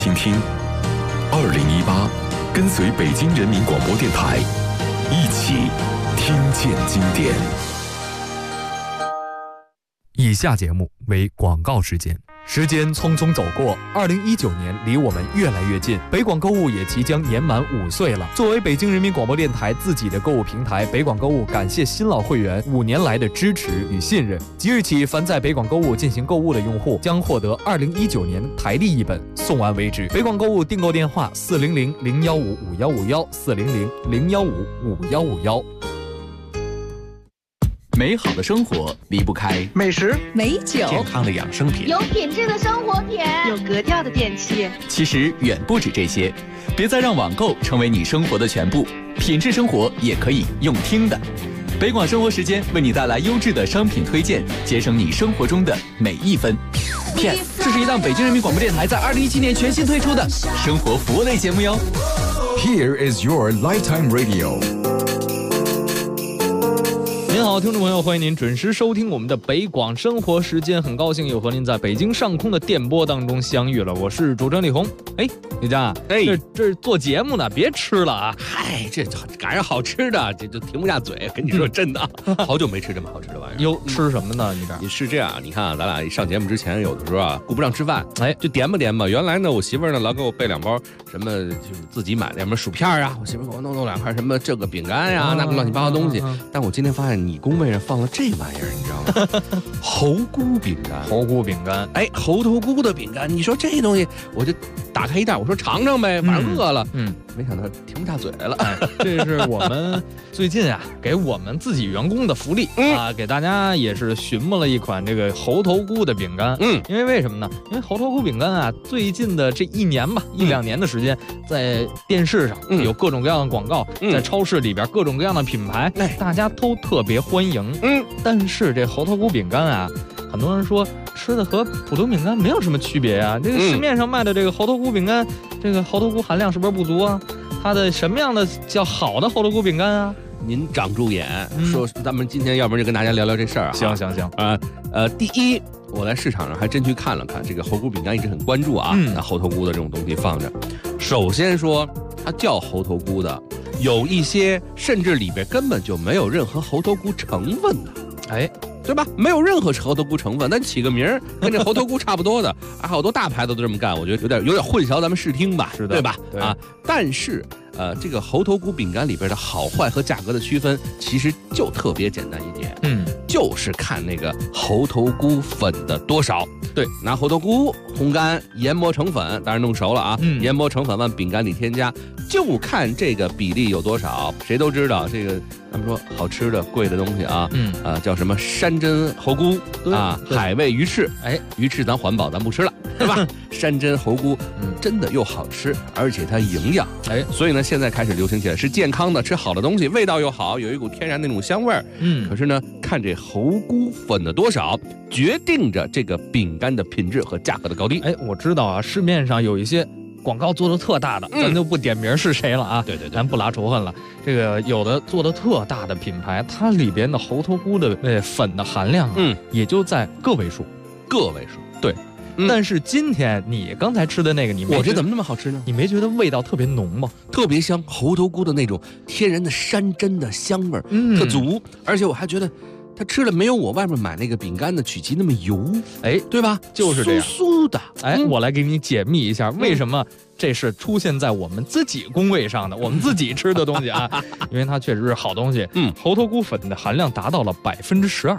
听听2018，跟随北京人民广播电台一起听见经典。 以下节目为广告时间。时间匆匆走过，2019年离我们越来越近，北广购物也即将年满5岁了。作为北京人民广播电台自己的购物平台，北广购物感谢新老会员5年来的支持与信任。即日起，凡在北广购物进行购物的用户将获得2019年台历一本，送完为止。北广购物订购电话：400-015-5151，400-015-5151。 美好的生活离不开美食、 美酒、 健康的养生品， 有品质的生活品， 有格调的电器。 其实远不止这些，别再让网购成为你生活的全部，品质生活也可以用听的。北广生活时间为你带来优质的商品推荐，节省你生活中的每一分。PS， 这是一档北京人民广播电台在2017年全新推出的生活服务类节目哟。 Here is your lifetime radio。 您好，听众朋友，欢迎您准时收听我们的北广生活时间。很高兴又和您在北京上空的电波当中相遇了，我是主持人李红。李佳，这做节目呢，别吃了啊！ 嗨，这赶上好吃的，这就停不下嘴。跟你说真的，好久没吃这么好吃的玩意儿。 哟，吃什么呢？ 你是这样，你看啊，咱俩上节目之前，有的时候啊，顾不上吃饭，就点吧。原来呢，我媳妇儿呢老给我备2包什么，就是自己买的什么薯片啊，我媳妇儿给我弄2块什么这个饼干呀，那个乱七八糟东西。但我今天发现你工位上放了这玩意儿，你知道吗？猴菇饼干， 猴头菇的饼干。 你说这东西，我就打开一袋，我说尝尝呗，反正饿了。没想到停不下嘴来了。 这是我们最近啊，给我们自己员工的福利啊，给大家也是寻摸了一款这个猴头菇的饼干。因为什么呢？因为猴头菇饼干啊，最近的这1年吧，1-2年的时间，在电视上有各种各样的广告，在超市里边各种各样的品牌，大家都特别欢迎。但是这猴头菇饼干啊，很多人说吃的和普通饼干没有什么区别啊。这个市面上卖的这个猴头菇饼干，这个猴头菇含量是不是不足啊？它的什么样的叫好的猴头菇饼干啊？ 您长住眼，说咱们今天要不然就跟大家聊聊这事儿啊。 行第一，我在市场上还真去看了看，这个猴菇饼干一直很关注啊。那猴头菇的这种东西放着，首先说它叫猴头菇的，有一些甚至里边根本就没有任何猴头菇成分的，对吧？没有任何猴头菇成分，但起个名儿跟这猴头菇差不多的啊，好多大牌子都这么干，我觉得有点混淆咱们视听吧，对吧？啊，但是这个猴头菇饼干里边的好坏和价格的区分，其实就特别简单一点，就是看那个猴头菇粉的多少。对，拿猴头菇烘干、研磨成粉，当然弄熟了啊，研磨成粉往饼干里添加，就看这个比例有多少。谁都知道这个，咱们说好吃的贵的东西啊，叫什么山珍猴菇啊，海味鱼翅，鱼翅咱环保，咱不吃了，对吧？山珍猴菇，真的又好吃，而且它营养，所以呢，现在开始流行起来，是健康的，吃好的东西，味道又好，有一股天然那种香味儿。可是呢，看这猴菇粉的多少，决定着这个饼干的品质和价格的高低。 我知道啊，市面上有一些广告做的特大的，咱就不点名是谁了啊。 对， 咱不拉仇恨了。这个有的做的特大的品牌，它里边的猴头菇的粉的含量也就在个位数。对。但是今天你刚才吃的那个， 我这怎么那么好吃呢？ 你没觉得味道特别浓吗？ 特别香，猴头菇的那种天然的山珍的香味儿，特足。而且我还觉得它吃了没有我外面买那个饼干的曲奇那么油，对吧？ 就是这样， 酥酥的。 我来给你解密一下，为什么这是出现在我们自己工位上的，我们自己吃的东西啊？因为它确实是好东西。猴头菇粉的含量达到了12%。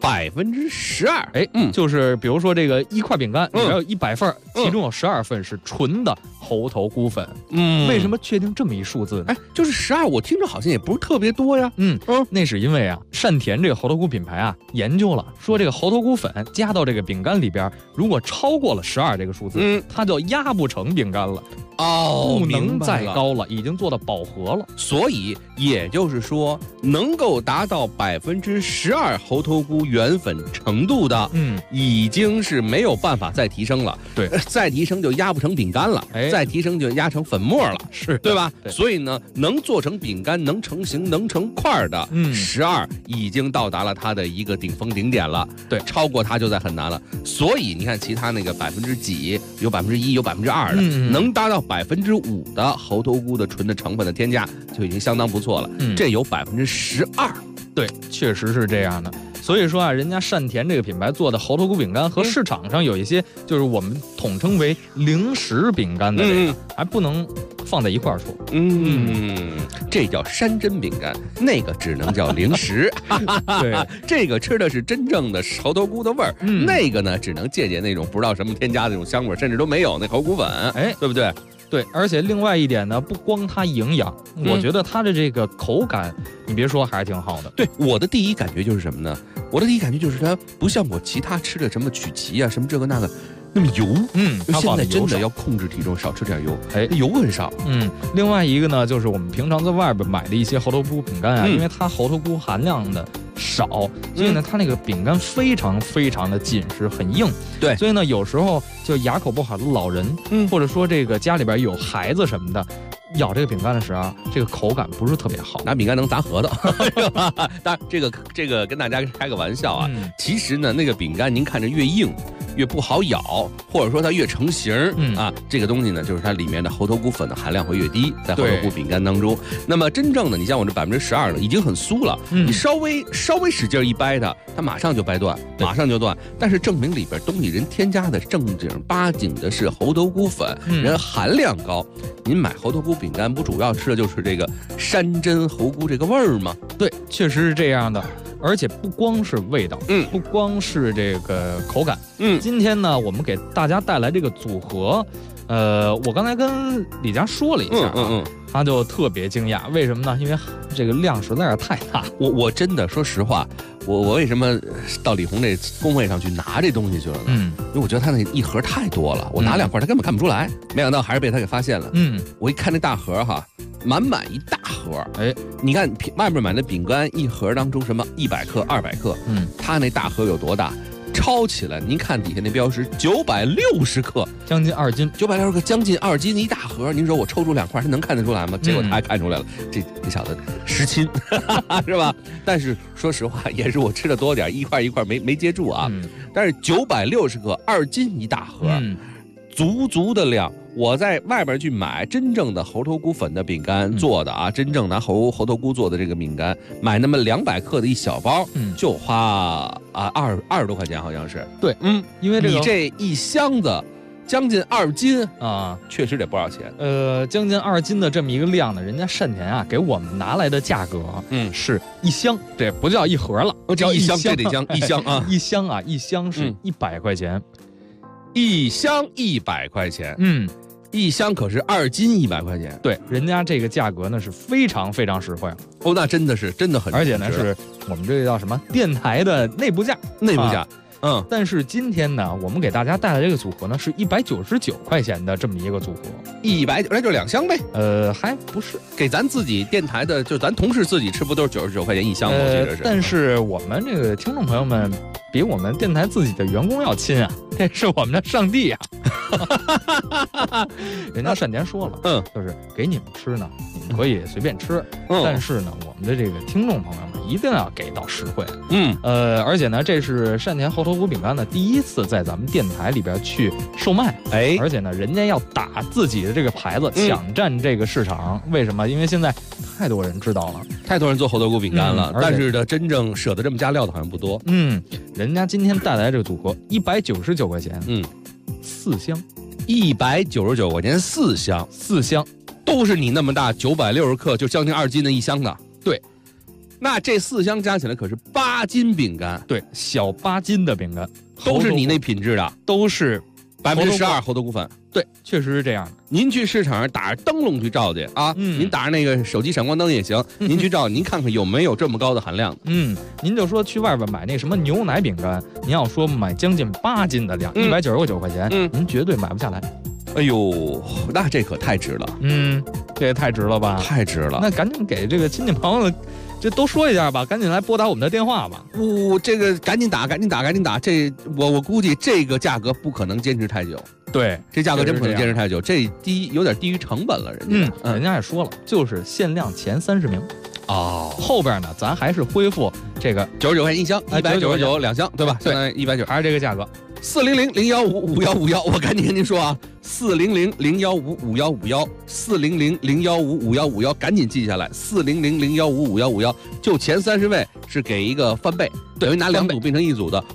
12%， 就是比如说这个1块饼干里边有100份，其中有12份是纯的猴头菇粉。为什么确定这么一数字呢？ 就是12，我听着好像也不是特别多呀。 那是因为啊，善田这个猴头菇品牌啊研究了，说这个猴头菇粉加到这个饼干里边，如果超过了12这个数字，它就压不成饼干了。 哦， 不能明白了。 再高了，已经做到饱和了。 所以也就是说，能够达到12%猴头菇原粉程度的，已经是没有办法再提升了。 对， 再提升就压不成饼干了，再提升就压成粉末了， 是对吧？ 对。 所以呢，能做成饼干、能成型、能成块的，12已经到达了它的一个顶峰顶点了。 对， 超过它就在很难了。所以你看，其他那个几，有1%，有2%的，能达到5%的猴头菇的纯的成本的添加，就已经相当不错了。这有12%。 对，确实是这样的。所以说啊，人家善田这个品牌做的猴头菇饼干和市场上有一些就是我们统称为零食饼干的这个，还不能放在一块儿说。 这叫山珍饼干，那个只能叫零食。 对， 这个吃的是真正的猴头菇的味儿，那个呢只能借鉴那种不知道什么添加的那种香味，甚至都没有那猴菇粉，对不对？ 对，而且另外一点呢，不光它营养，我觉得它的这个口感，你别说还是挺好的。 对，我的第一感觉就是什么呢？我的第一感觉就是它不像我其他吃的什么曲奇啊，什么这个那个那么油。现在真的要控制体重，少吃点油。油很少。 另外一个呢，就是我们平常在外边买的一些猴头菇饼干啊，因为它猴头菇含量的少，所以呢，它那个饼干非常非常的紧实，很硬。 对， 所以呢，有时候就牙口不好的老人，或者说这个家里边有孩子什么的，咬这个饼干的时候，这个口感不是特别好， 拿饼干能砸核桃。当然，这个跟大家开个玩笑啊。其实呢，那个饼干您看着越硬，越不好咬，或者说它越成型啊，这个东西呢，就是它里面的猴头菇粉的含量会越低，在猴头菇饼干当中。那么真正的，你像我这12%的，已经很酥了，你稍微使劲一掰它，它马上就掰断，马上就断。但是证明里边东西人添加的正经八经的是猴头菇粉，人含量高。您买猴头菇饼干不主要吃的就是这个山珍猴菇这个味儿吗？ 对，确实是这样的。而且不光是味道，不光是这个口感，今天呢，我们给大家带来这个组合，我刚才跟李佳说了一下他就特别惊讶，为什么呢？因为这个量实在是太大。我真的说实话，我为什么到李红这工位上去拿这东西去了呢？因为我觉得他那一盒太多了，我拿2块他根本看不出来，没想到还是被他给发现了。我一看那大盒哈，满一大盒，你看外面买的饼干一盒当中什么100克、200克，他那大盒有多大？抄起来，您看底下那标识，960克， 将近2斤 ，960克，将近2斤一大盒。您说我抽出2块，他能看得出来吗？结果他还看出来了，这小子实亲，是吧？但是说实话，也是我吃的多点，一块没接住啊。但是960克，2斤一大盒，足的量。我在外边去买真正的猴头菇粉的饼干做的啊，真正拿猴头菇做的这个饼干，买那么200克的一小包，就花20多块钱，好像是。 对，因为你这一箱子将近2斤啊， 确实得不少钱。 将近2斤的这么一个量呢，人家善田啊给我们拿来的价格，是一箱，这不叫一盒了， 叫一箱，这得讲一箱啊， 一箱是100块钱， 一箱100块钱，一箱可是2斤100块钱。 对，人家这个价格呢是非常非常实惠。 那真的很， 而且呢是我们这个叫什么电台的内部价。但是今天呢，我们给大家带来这个组合呢是199块钱的这么一个组合 ，100那就2箱呗。 还不是给咱自己电台的，就咱同事自己吃不都是99块钱一箱吗？我记得是。 但是我们这个听众朋友们比我们电台自己的员工要亲啊，这是我们的上帝啊。人家善田说了，就是给你们吃呢，你们可以随便吃，但是呢，我们的这个听众朋友们一定要给到实惠。而且呢，这是善田猴头菇饼干呢第一次在咱们电台里边去售卖，而且呢，人家要打自己的这个牌子，抢占这个市场。为什么？因为现在太多人知道了， 太多人做猴头菇饼干了，但是呢，真正舍得这么加料的好像不多。 人家今天带来这个组合199块钱，4箱 ，199块钱4箱，都是你那么大960克，就将近2斤的一箱的。 对， 那这4箱加起来可是8斤饼干。 对，小8斤的饼干， 都是你那品质的， 都是 12%猴头菇粉。 对，确实是这样的。 您去市场上打着灯笼去照去啊，您打着那个手机闪光灯也行，您去照，您看看有没有这么高的含量。 您就说去外边买那什么牛奶饼干，您要说买将近8斤的量，199块钱，您绝对买不下来。 哎呦，那这可太值了。 这也太值了吧？ 太值了。 那赶紧给这个亲戚朋友这都说一下吧，赶紧来拨打我们的电话吧。 这个赶紧打。这我估计这个价格不可能坚持太久。 对， 这价格真不可能坚持太久，这有点低于成本了， 人家也说了，就是限量前30名。后边呢，咱还是恢复这个 99块一箱，199两箱，对吧？ 对， 相当于190， 还是这个价格。 400-015-5151，我赶紧跟您说啊，400-015-5151，400-015-5151，赶紧记下来，400-015-5151，就前30位是给一个翻倍，等于拿2组变成1组的。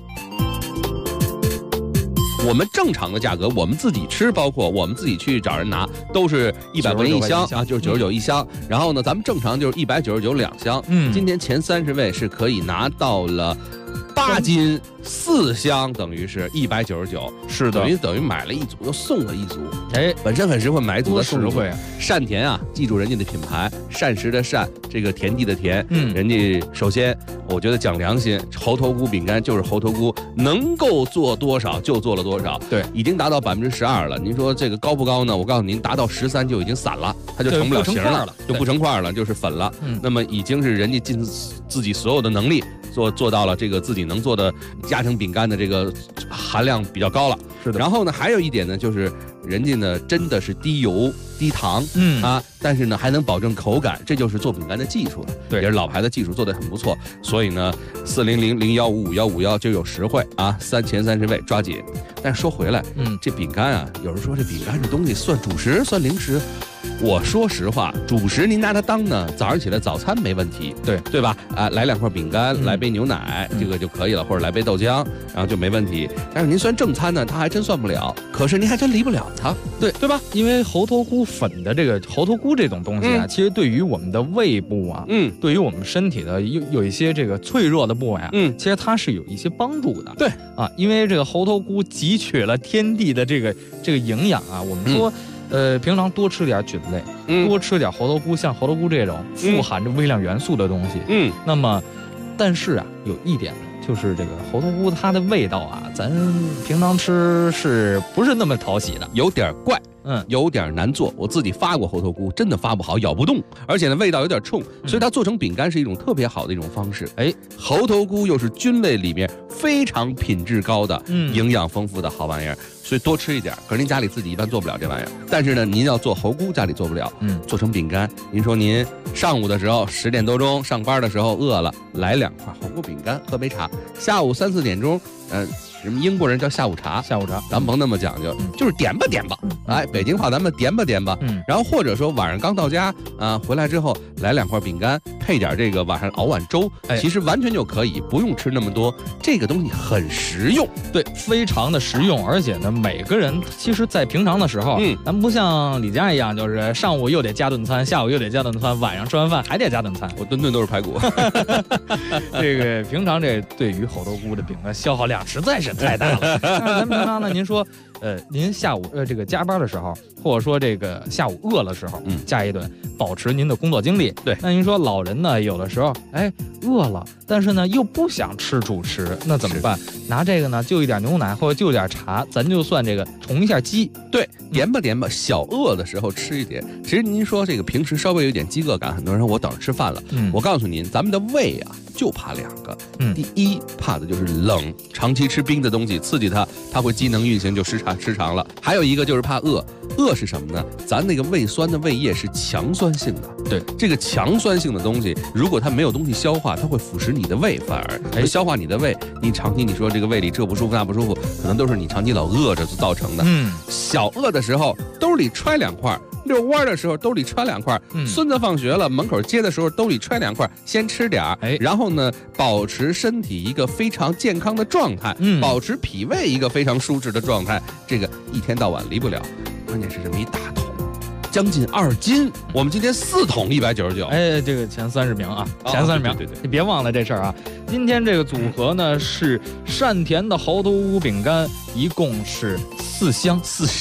我们正常的价格，我们自己吃，包括我们自己去找人拿，都是100块钱一箱啊，就是99一箱。然后呢，咱们正常就是199两箱。今天前30位是可以拿到了8斤4箱，等于是199， 是的， 等于买了1组又送了1组。本身很实惠，买1组的实惠。 善田啊，记住人家的品牌，膳食的膳，这个田地的田。人家首先我觉得讲良心，猴头菇饼干就是猴头菇，能够做多少就做了多少。 对， 已经达到12%了。您说这个高不高呢？我告诉您，达到13就已经散了，它就成不了形了，就不成块了，就是粉了。那么已经是人家尽自己所有的能力做到了这个自己能做的家庭饼干的这个含量比较高了。 是的。 然后呢，还有一点呢，就是人家呢真的是低油低糖，但是呢还能保证口感，这就是做饼干的技术了。 对， 也是老牌的技术，做得很不错。所以呢，400-015-5151就有实惠啊，前30位抓紧。但是说回来，这饼干啊，有人说这饼干这东西算主食算零食。我说实话，主食您拿它当呢，早上起来早餐没问题，对吧？来2块饼干，来杯牛奶，这个就可以了，或者来杯豆浆，然后就没问题。但是您算正餐呢，它还真算不了。可是您还真离不了它，对吧？ 因为猴头菇粉的这个猴头菇这种东西啊，其实对于我们的胃部啊，对于我们身体的有一些这个脆弱的部位啊，其实它是有一些帮助的。 对啊，因为这个猴头菇汲取了天地的这个营养啊，我们说。平常多吃点菌类，多吃点猴头菇，像猴头菇这种富含着微量元素的东西。那么，但是啊，有一点就是这个猴头菇它的味道啊，咱平常吃是不是那么讨喜的？ 有点怪。有点难做，我自己发过猴头菇，真的发不好，咬不动，而且呢味道有点冲，所以它做成饼干是一种特别好的一种方式。猴头菇又是菌类里面非常品质高的、营养丰富的好玩意儿，所以多吃一点。可是您家里自己一般做不了这玩意儿，但是呢，您要做猴菇家里做不了，做成饼干。您说您上午的时候10点多钟上班的时候饿了，来2块猴菇饼干，喝杯茶。下午3、4点钟，什么英国人叫下午茶，咱甭那么讲究，就是点吧。北京话咱们点吧。然后或者说晚上刚到家啊，回来之后来2块饼干，配点这个晚上熬碗粥，其实完全就可以，不用吃那么多。这个东西很实用， 对，非常的实用，而且呢，每个人其实在平常的时候，咱不像李家一样，就是上午又得加顿餐，下午又得加顿餐，晚上吃完饭还得加顿餐。 我顿顿都是排骨。 这个平常这对于猴头菇的饼干消耗量实在是太大了。但是咱们平常呢，您说，您下午这个加班的时候，或者说这个下午饿的时候，加一顿，保持您的工作精力。 对， 那您说老人呢，有的时候饿了，但是呢又不想吃主食，那怎么办？拿这个呢，就一点牛奶或者就一点茶，咱就算这个充一下饥。 对，点吧，小饿的时候吃一点。其实您说这个平时稍微有点饥饿感，很多人说我等着吃饭了。我告诉您，咱们的胃啊就怕2个。第一怕的就是冷，长期吃冰的东西刺激它会机能运行就失常了。还有一个就是怕饿。饿是什么呢？咱那个胃酸的胃液是强酸性的。 对， 这个强酸性的东西，如果它没有东西消化，它会腐蚀你的胃，反而会消化你的胃。你长期你说这个胃里这不舒服那不舒服，可能都是你长期老饿着造成的。小饿的时候兜里揣2块。遛弯的时候兜里揣2块，孙子放学了门口接的时候兜里揣2块，先吃点儿，然后呢保持身体一个非常健康的状态，保持脾胃一个非常舒适的状态，这个一天到晚离不了。关键是这么一大桶，将近2斤，我们今天4桶199。 这个前30名啊，前30名， 对， 你别忘了这事儿啊。今天这个组合呢是善田的猴头菇饼干，一共是4箱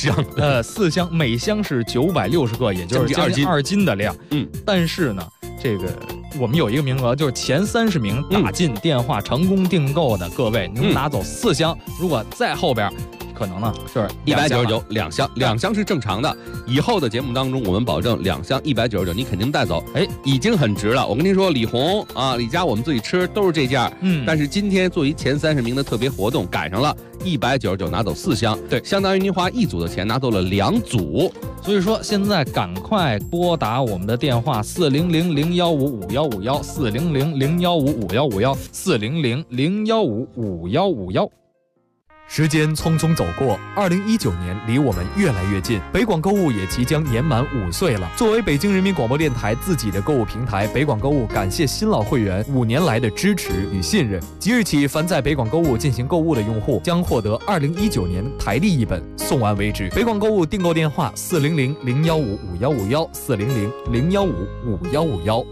，4箱，每箱是960克，也就是将近2斤的量。但是呢，这个我们有一个名额，就是前30名打进电话成功订购的各位，能拿走4箱。如果在后边可能呢？就是 199两箱，2箱是正常的。以后的节目当中，我们保证2箱199，你肯定带走。已经很值了。我跟您说，李红啊，李家我们自己吃都是这价。但是今天作为前30名的特别活动，赶上了199拿走4箱， 对， 相当于您花1组的钱拿走了2组。 所以说，现在赶快拨打我们的电话400-015-5151，400-015-5151，400-015-5151。 时间匆匆走过，2019年离我们越来越近，北广购物也即将年满5岁了。作为北京人民广播电台自己的购物平台，北广购物感谢新老会员5年来的支持与信任。即日起，凡在北广购物进行购物的用户将获得2019年台历一本，送完为止。北广购物订购电话400-015-5151，400-015-5151。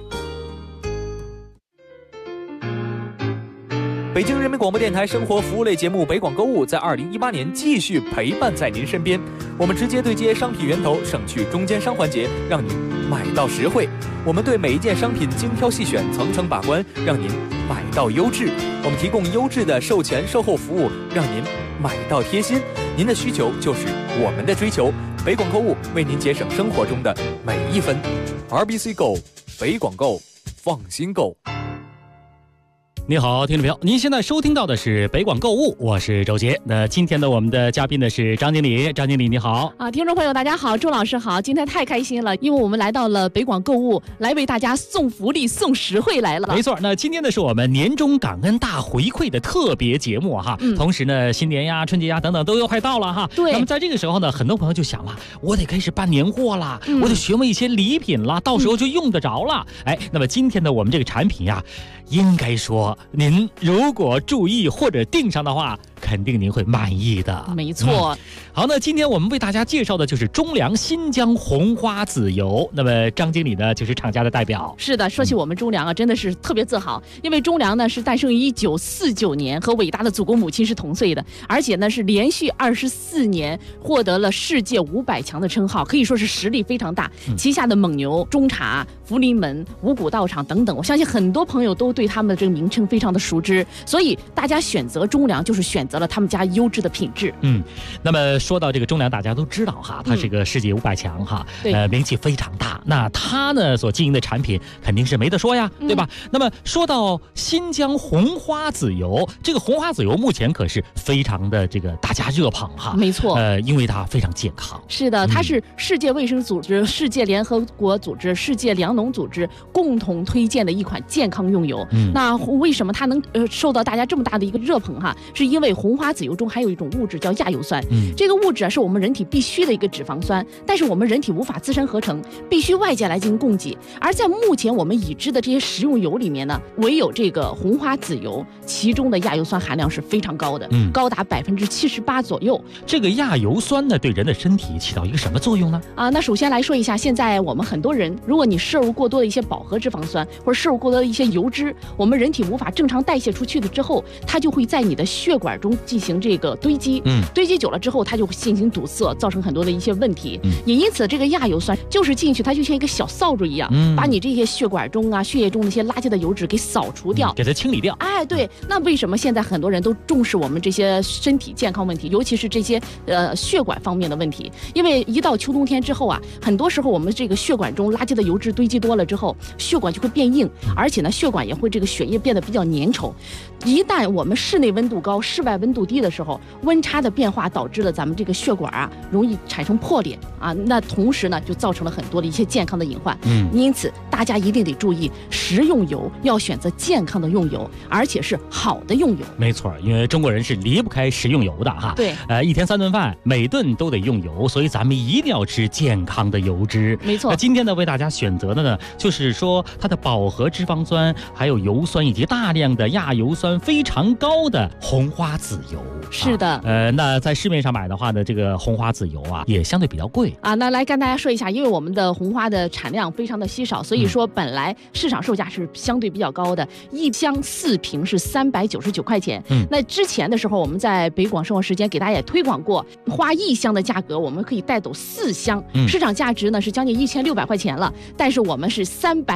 北京人民广播电台生活服务类节目《北广购物》在2018年继续陪伴在您身边。我们直接对接商品源头，省去中间商环节，让您买到实惠。我们对每一件商品精挑细选，层层把关，让您买到优质。我们提供优质的售前售后服务，让您买到贴心。您的需求就是我们的追求。北广购物为您节省生活中的每一分。RBC Go， 北广购，放心购。 你好，听众朋友，您现在收听到的是北广购物，我是周杰。那今天的我们的嘉宾呢是张经理，张经理你好啊，听众朋友大家好，周老师好，今天太开心了，因为我们来到了北广购物，来为大家送福利、送实惠来了。 没错，那今天呢是我们年终感恩大回馈的特别节目哈，同时呢新年呀、春节呀等等都要快到了哈。 对。 那么在这个时候呢，很多朋友就想了，我得开始办年货了，我得询问一些礼品了，到时候就用得着了。那么今天呢，我们这个产品呀，应该说您如果注意或者订上的话，肯定您会满意的。 没错。 好，那今天我们为大家介绍的就是中粮新疆红花籽油。那么张经理呢，就是厂家的代表。 是的，说起我们中粮啊，真的是特别自豪，因为中粮呢是诞生于1949年，和伟大的祖国母亲是同岁的，而且呢是连续24年获得了世界500强的称号，可以说是实力非常大。旗下的蒙牛、中茶、福临门、五谷道场等等，我相信很多朋友都对他们的这个名称非常的熟知，所以大家选择中粮就是选择了他们家优质的品质。 那么说到这个中粮，大家都知道哈，它是个世界500强哈，名气非常大。那它呢所经营的产品肯定是没得说呀，对吧？那么说到新疆红花籽油，这个红花籽油目前可是非常的这个大家热捧哈。 没错， 因为它非常健康。 是的，它是世界卫生组织、世界联合国组织、世界粮农组织共同推荐的一款健康用油。那为什么它能受到大家这么大的一个热捧哈？是因为红花籽油中还有一种物质叫亚油酸，这个物质是我们人体必须的一个脂肪酸，但是我们人体无法自身合成，必须外界来进行供给。而在目前我们已知的这些食用油里面呢，唯有这个红花籽油，其中的亚油酸含量是非常高的，高达78%左右。 这个亚油酸呢，对人的身体起到一个什么作用呢？ 那首先来说一下，现在我们很多人，如果你摄入过多的一些饱和脂肪酸，或者摄入过多的一些油脂，我们人体无法正常代谢出去的之后，它就会在你的血管中进行这个堆积，堆积久了之后，它就会进行堵塞，造成很多的一些问题。也因此，这个亚油酸就是进去，它就像一个小扫帚一样，把你这些血管中啊、血液中那些垃圾的油脂给扫除掉， 给它清理掉。 对。那为什么现在很多人都重视我们这些身体健康问题，尤其是这些血管方面的问题？因为一到秋冬天之后啊，很多时候我们这个血管中垃圾的油脂堆积多了之后，血管就会变硬，而且呢，血管也会这个血液变得比较粘稠。一旦我们室内温度高、室外温度低的时候，温差的变化导致了咱们这个血管啊容易产生破裂啊，那同时呢就造成了很多的一些健康的隐患。因此大家一定得注意，食用油要选择健康的用油，而且是好的用油。 没错，因为中国人是离不开食用油的哈。 对， 一天3顿饭，每顿都得用油，所以咱们一定要吃健康的油脂。 没错。 那今天呢，为大家选择的呢，就是说它的饱和脂肪酸、还有油酸以及大量的亚油酸非常高的红花籽油。 是的。 那在市面上买的话呢，这个红花籽油啊，也相对比较贵啊。那来跟大家说一下，因为我们的红花的产量非常的稀少，所以说本来市场售价是相对比较高的，1箱4瓶是399块钱。那之前的时候，我们在北广生活时间给大家也推广过，花1箱的价格，我们可以带走4箱，市场价值呢是将近1600块钱了，但是我们是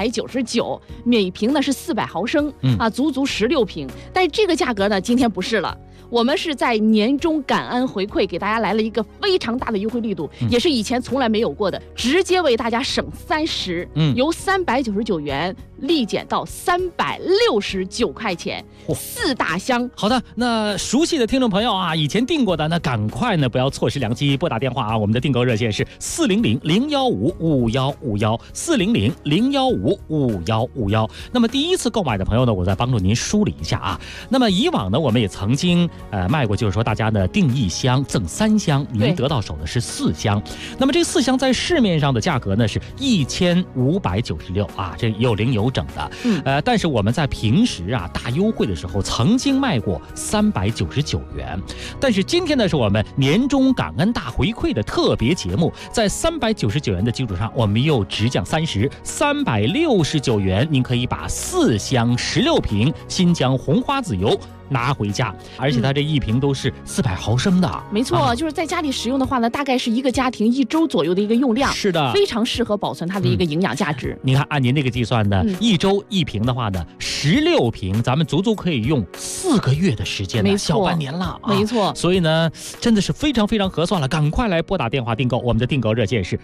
399，每瓶呢是400毫升，足足16瓶。但是这个价格呢，今天不是了。 我们是在年终感恩回馈给大家来了一个非常大的优惠力度，也是以前从来没有过的，直接为大家省30，由399元立减到369块钱，4大箱。 好的，那熟悉的听众朋友啊，以前订过的，那赶快呢不要错失良机，拨打电话啊，我们的订购热线是400-015-5151，400-015-5151。那么第一次购买的朋友呢，我再帮助您梳理一下啊。那么以往呢，我们也曾经卖过，就是说大家呢订1箱赠3箱，您得到手的是4箱。那么这4箱在市面上的价格呢是1596啊，这有零有整的。但是我们在平时啊大优惠的时候曾经卖过399元，但是今天呢是我们年终感恩大回馈的特别节目，在399元的基础上，我们又直降369元，您可以把4箱16瓶新疆红花籽油拿回家，而且它这1瓶都是400毫升的。 没错，就是在家里使用的话呢，大概是一个家庭1周左右的一个用量。 是的， 非常适合保存它的一个营养价值。 你看，按您这个计算呢，1周1瓶的话呢，16瓶，咱们足足可以用4个月的时间了，小半年了。 没错， 所以呢，真的是非常非常合算了，赶快来拨打电话订购，我们的订购热线是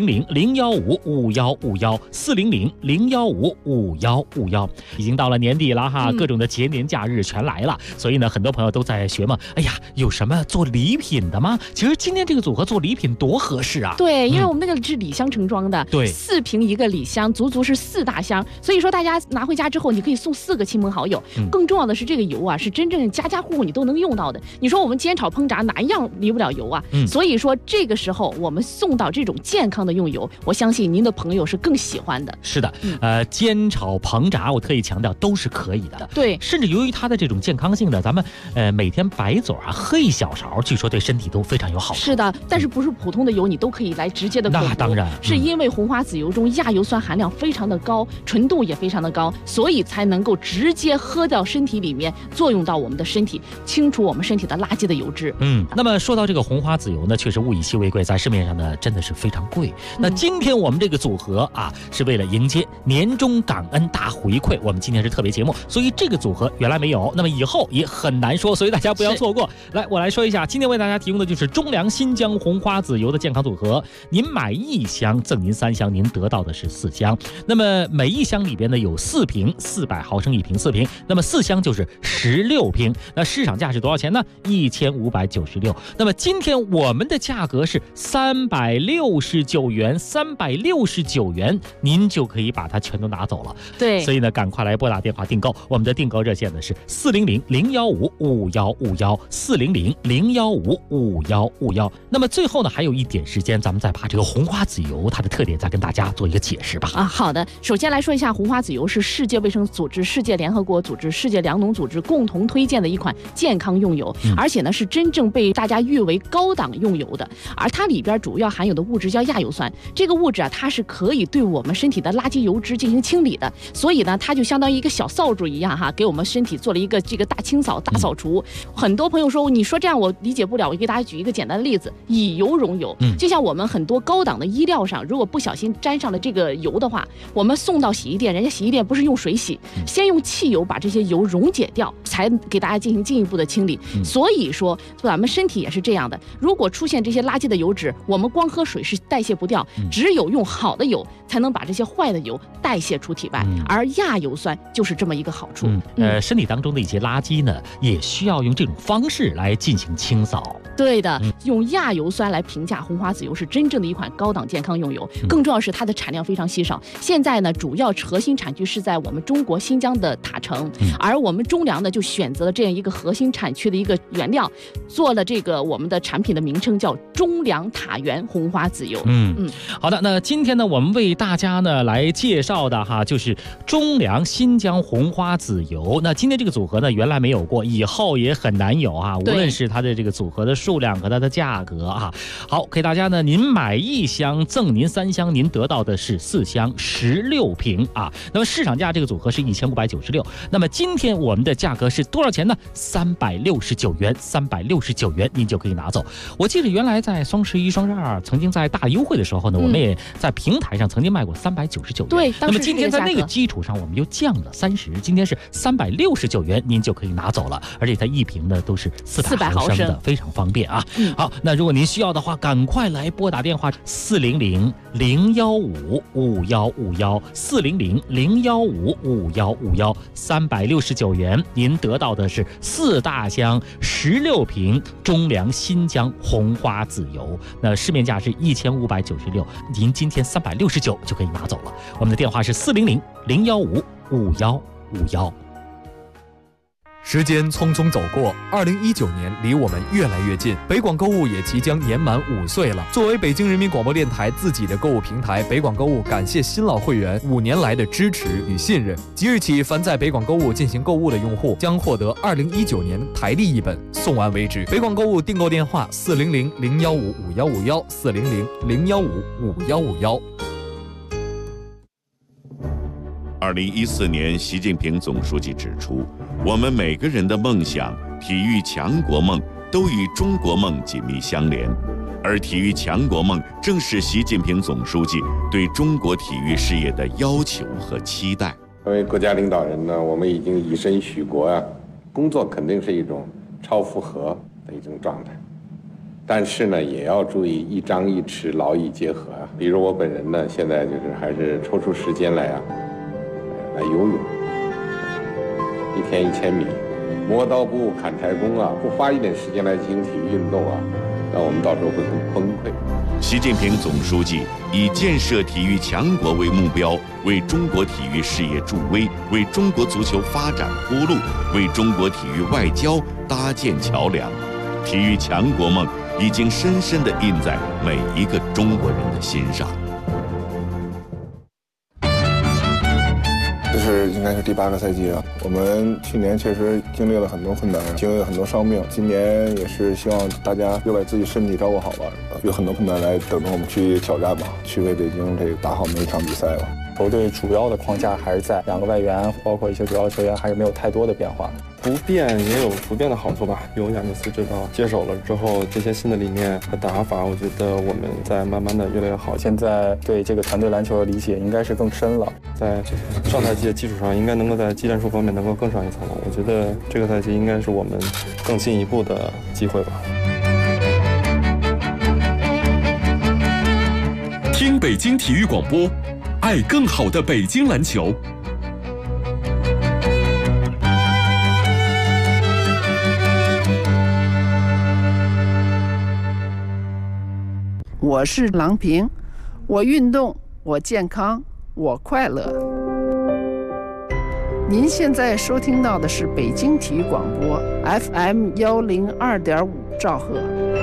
400-015-5151，400-015-5151。已经到了年底了哈，各种的节年假日全来了。所以呢，很多朋友都在学嘛，哎呀，有什么做礼品的吗？其实今天这个组合做礼品多合适啊！ 对，因为我们那个是礼箱盛装的， 对 ，4瓶一个礼箱，足足是4大箱。所以说大家拿回家之后，你可以送4个亲朋好友。更重要的是，这个油啊，是真正家家户户你都能用到的。你说我们煎炒烹炸哪一样离不了油啊？所以说这个时候我们送到这种健康的用油，我相信您的朋友是更喜欢的。 是的，煎炒烹炸，我特意强调都是可以的。 对， 甚至由于它的这种健康性的，咱们每天白嘴啊喝1小勺，据说对身体都非常有好处。 是的，但是不是普通的油你都可以来直接的口服。 那当然， 是因为红花籽油中亚油酸含量非常的高，纯度也非常的高，所以才能够直接喝到身体里面，作用到我们的身体，清除我们身体的垃圾的油脂。 那么说到这个红花籽油呢，确实物以稀为贵，在市面上呢真的是非常贵。那今天我们这个组合啊，是为了迎接年终感恩大回馈，我们今天是特别节目，所以这个组合原来没有，那么以后也很难说，所以大家不要错过。来，我来说一下，今天为大家提供的就是中粮新疆红花籽油的健康组合，您买1箱赠您3箱，您得到的是4箱。那么每1箱里边呢有4瓶，400毫升1瓶，4瓶，那么4箱就是16瓶。那市场价是多少钱呢？1596。那么今天我们的价格是369元，369元，您就可以把它全都拿走了。 对， 所以呢，赶快来拨打电话订购，我们的订购热线呢是400-015-5151，400-015-5151。那么最后呢，还有一点时间，咱们再把这个红花籽油它的特点再跟大家做一个解释吧。 好的，首先来说一下，红花籽油是世界卫生组织、世界联合国组织、世界粮农组织共同推荐的一款健康用油，而且呢是真正被大家誉为高档用油的。而它里边主要含有的物质叫亚油酸，这个物质啊，它是可以对我们身体的垃圾油脂进行清理的，所以呢，它就相当于一个小扫帚一样哈，给我们身体做了一个这个大清扫、大扫除。很多朋友说，你说这样我理解不了，我给大家举一个简单的例子，以油溶油。就像我们很多高档的衣料上，如果不小心沾上了这个油的话，我们送到洗衣店，人家洗衣店不是用水洗，先用汽油把这些油溶解掉，才给大家进行进一步的清理。所以说咱们身体也是这样的，如果出现这些垃圾的油脂，我们光喝水是代谢不掉，只有用好的油才能把这些坏的油代谢出体外，而亚油酸就是这么一个好处。 身体当中的一些垃圾呢，也需要用这种方式来进行清扫。 对的，用亚油酸来评价红花籽油是真正的一款高档健康用油，更重要是它的产量非常稀少。现在呢，主要核心产区是在我们中国新疆的塔城，而我们中粮呢就选择了这样一个核心产区的一个原料，做了这个我们的产品的名称叫中粮塔源红花籽油。 好的，那今天呢，我们为大家呢来介绍的哈，就是中粮新疆红花籽油。那今天这个组合呢，原来没有过，以后也很难有啊，无论是它的这个组合的数量和它的价格啊。好，给大家呢，您买1箱赠您3箱，您得到的是4箱16瓶啊。那么市场价这个组合是1596，那么今天我们的价格是多少钱呢？369元，369元您就可以拿走。我记得原来在双11、双12曾经在大优惠的时候呢，我们也在平台上曾经卖过399元。 对， 那么今天在那个基础上，我们又降了30，今天是369元，您就就可以拿走了，而且它一瓶呢都是400毫升的，非常方便啊。好，那如果您需要的话，赶快来拨打电话400-015-5151，400-015-5151，369元，您得到的是4大箱16瓶中粮新疆红花籽油，那市面价是1596，您今天369就可以拿走了。我们的电话是400-015-5151。 时间匆匆走过，2019年离我们越来越近，北广购物也即将年满5岁了。作为北京人民广播电台自己的购物平台，北广购物感谢新老会员5年来的支持与信任。即日起，凡在北广购物进行购物的用户将获得2019年台历一本，送完为止。北广购物订购电话400-015-5151，400-015-5151。 2014年，习近平总书记指出，我们每个人的梦想、体育强国梦都与中国梦紧密相连，而体育强国梦正是习近平总书记对中国体育事业的要求和期待。 作为国家领导人呢，我们已经以身许国啊，工作肯定是一种超负荷的一种状态，但是呢，也要注意一张一弛，劳逸结合啊。比如我本人呢，现在就是还是抽出时间来游泳，1天1000米，磨刀不误砍柴工啊，不花一点时间来进行体育运动啊，那我们到时候会很崩溃。 习近平总书记以建设体育强国为目标，为中国体育事业助威，为中国足球发展铺路，为中国体育外交搭建桥梁。体育强国梦已经深深地印在每一个中国人的心上。 这是应该是第8个赛季了。我们去年确实经历了很多困难，经历了很多伤病。今年也是希望大家又把自己身体照顾好吧，有很多困难来等着我们去挑战吧，去为北京这个打好每一场比赛吧。 球队主要的框架还是在2个外援，包括一些主要球员，还是没有太多的变化。 不变也有不变的好处吧。由亚尼斯指导接手了之后，这些新的理念和打法，我觉得我们在慢慢的越来越好。 现在对这个团队篮球的理解应该是更深了， 在上赛季的基础上，应该能够在技战术方面能够更上一层楼。我觉得这个赛季应该是我们更进一步的机会吧。 听北京体育广播，爱更好的北京篮球。 我是郎平，我运动，我健康，我快乐。您现在收听到的是北京体育广播 FM 102.5兆赫。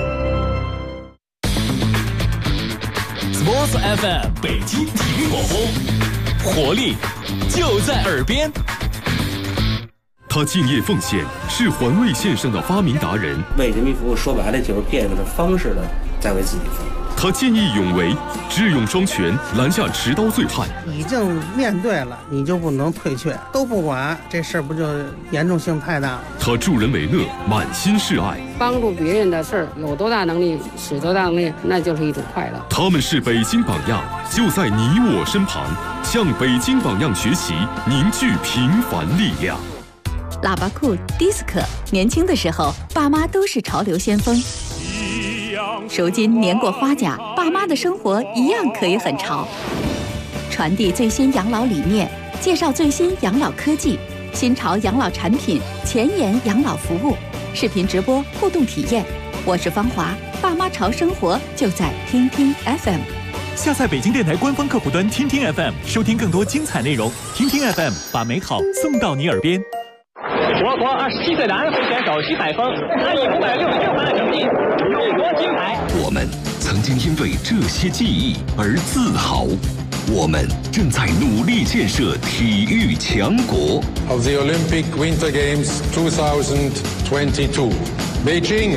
Sports FM 北京体育广播，活力就在耳边。 他敬业奉献，是环卫线上的发明达人。 为人民服务，说白了就是变着方式的在为自己服务。 他见义勇为，智勇双全，拦下持刀醉汉。 已经面对了，你就不能退却，都不管，这事儿不就严重性太大了？ 他助人为乐，满心是爱。 帮助别人的事儿，有多大能力使多大能力，那就是一种快乐。 他们是北京榜样，就在你我身旁，向北京榜样学习，凝聚平凡力量。 喇叭裤、迪斯科，年轻的时候，爸妈都是潮流先锋。如今年过花甲，爸妈的生活一样可以很潮。传递最新养老理念，介绍最新养老科技、新潮养老产品、前沿养老服务，视频直播互动体验。我是芳华，爸妈潮生活就在听听 FM。 下载北京电台官方客户端听听 FM， 收听更多精彩内容。听听 FM， 把美好送到你耳边。 我国27岁的安徽选手徐海峰，他以566分的成绩勇夺金牌。 我们曾经因为这些记忆而自豪，我们正在努力建设体育强国。 Of the Olympic Winter Games 2022, Beijing。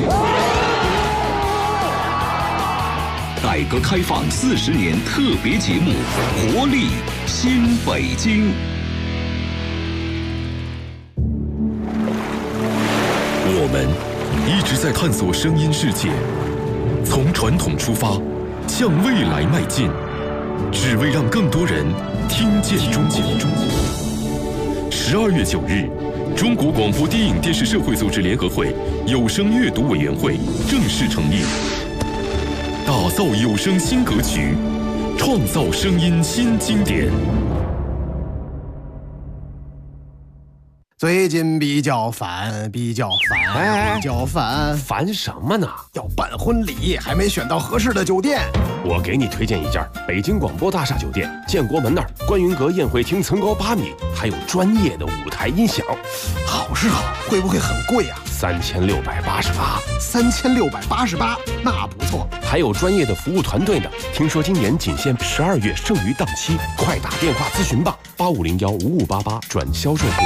改革开放40年特别节目《活力新北京》。我们一直在探索声音世界，从传统出发，向未来迈进，只为让更多人听见中国。12月9日， 中国广播电影电视社会组织联合会有声阅读委员会正式成立，打造有声新歌曲，创造声音新经典。 最近比较烦， 烦什么呢？ 要办婚礼，还没选到合适的酒店。 我给你推荐一家北京广播大厦酒店，建国门那儿，观云阁宴会厅层高8米，还有专业的舞台音响。 好是好，会不会很贵啊 ？3688， 那不错。 还有专业的服务团队呢。听说今年仅限12月剩余档期，快打电话咨询吧，85015588转销售部。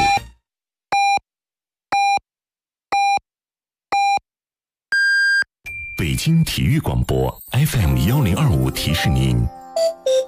北京体育广播 FM1025提示您。